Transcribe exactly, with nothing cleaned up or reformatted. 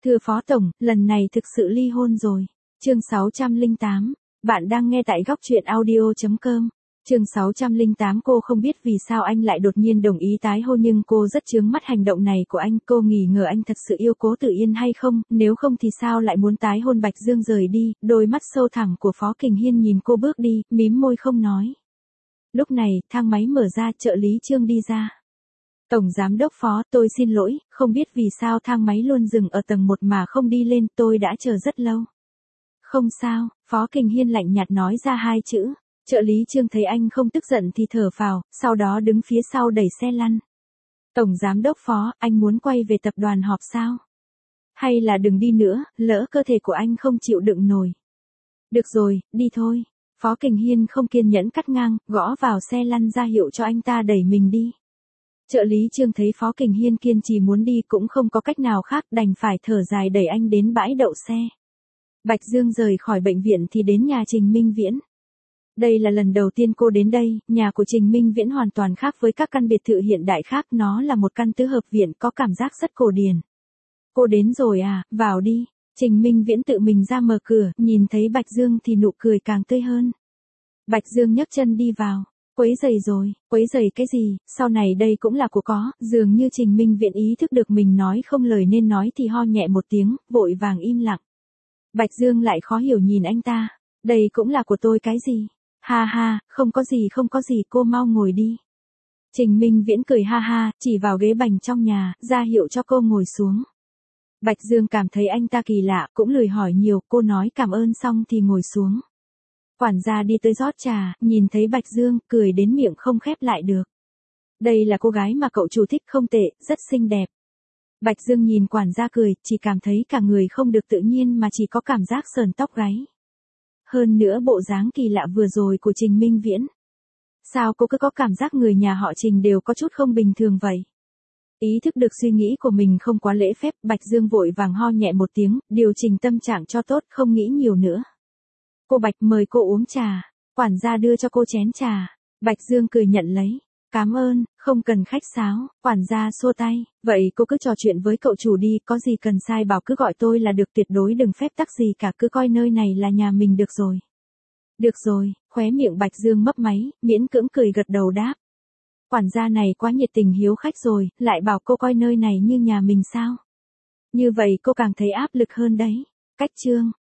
Thưa Phó Tổng, lần này thực sự ly hôn rồi. Chương sáu trăm lẻ tám. Bạn đang nghe tại góc truyện audio chấm com. Chương sáu trăm lẻ tám. Cô không biết vì sao anh lại đột nhiên đồng ý tái hôn, nhưng cô rất chướng mắt hành động này của anh. Cô nghi ngờ anh thật sự yêu Cố Tử Yên hay không, nếu không thì sao lại muốn tái hôn. Bạch Dương rời đi, đôi mắt sâu thẳm của Phó Kình Hiên nhìn cô bước đi, mím môi không nói. Lúc này, thang máy mở ra, trợ lý Trương đi ra. Tổng giám đốc Phó, tôi xin lỗi, không biết vì sao thang máy luôn dừng ở tầng một mà không đi lên, tôi đã chờ rất lâu. Không sao, Phó Kình Hiên lạnh nhạt nói ra hai chữ. Trợ lý Trương thấy anh không tức giận thì thở phào, sau đó đứng phía sau đẩy xe lăn. Tổng giám đốc Phó, anh muốn quay về tập đoàn họp sao? Hay là đừng đi nữa, lỡ cơ thể của anh không chịu đựng nổi. Được rồi, đi thôi. Phó Kình Hiên không kiên nhẫn cắt ngang, gõ vào xe lăn ra hiệu cho anh ta đẩy mình đi. Trợ lý Trương thấy Phó Kình Hiên kiên trì muốn đi cũng không có cách nào khác, đành phải thở dài đẩy anh đến bãi đậu xe. Bạch Dương rời khỏi bệnh viện thì đến nhà Trình Minh Viễn. Đây là lần đầu tiên cô đến đây, nhà của Trình Minh Viễn hoàn toàn khác với các căn biệt thự hiện đại khác, nó là một căn tứ hợp viện có cảm giác rất cổ điển. Cô đến rồi à, vào đi. Trình Minh Viễn tự mình ra mở cửa, nhìn thấy Bạch Dương thì nụ cười càng tươi hơn. Bạch Dương nhấc chân đi vào. Quấy giày rồi, quấy giày cái gì, sau này đây cũng là của có, dường như Trình Minh Viễn ý thức được mình nói không lời nên nói thì ho nhẹ một tiếng, vội vàng im lặng. Bạch Dương lại khó hiểu nhìn anh ta, đây cũng là của tôi cái gì? Ha ha, không có gì không có gì, cô mau ngồi đi. Trình Minh Viễn cười ha ha, chỉ vào ghế bành trong nhà, ra hiệu cho cô ngồi xuống. Bạch Dương cảm thấy anh ta kỳ lạ, cũng lười hỏi nhiều, cô nói cảm ơn xong thì ngồi xuống. Quản gia đi tới rót trà, nhìn thấy Bạch Dương, cười đến miệng không khép lại được. Đây là cô gái mà cậu chủ thích, không tệ, rất xinh đẹp. Bạch Dương nhìn quản gia cười, chỉ cảm thấy cả người không được tự nhiên mà chỉ có cảm giác sờn tóc gáy. Hơn nữa bộ dáng kỳ lạ vừa rồi của Trình Minh Viễn. Sao cô cứ có cảm giác người nhà họ Trình đều có chút không bình thường vậy? Ý thức được suy nghĩ của mình không quá lễ phép, Bạch Dương vội vàng ho nhẹ một tiếng, điều chỉnh tâm trạng cho tốt, không nghĩ nhiều nữa. Cô Bạch, mời cô uống trà. Quản gia đưa cho cô chén trà. Bạch Dương cười nhận lấy. Cảm ơn, không cần khách sáo. Quản gia xua tay. Vậy cô cứ trò chuyện với cậu chủ đi, có gì cần sai bảo cứ gọi tôi là được, tuyệt đối đừng phép tắc gì cả, cứ coi nơi này là nhà mình được rồi. Được rồi, khóe miệng Bạch Dương mấp máy, miễn cưỡng cười gật đầu đáp. Quản gia này quá nhiệt tình hiếu khách rồi, lại bảo cô coi nơi này như nhà mình sao? Như vậy cô càng thấy áp lực hơn đấy. Cách Trương.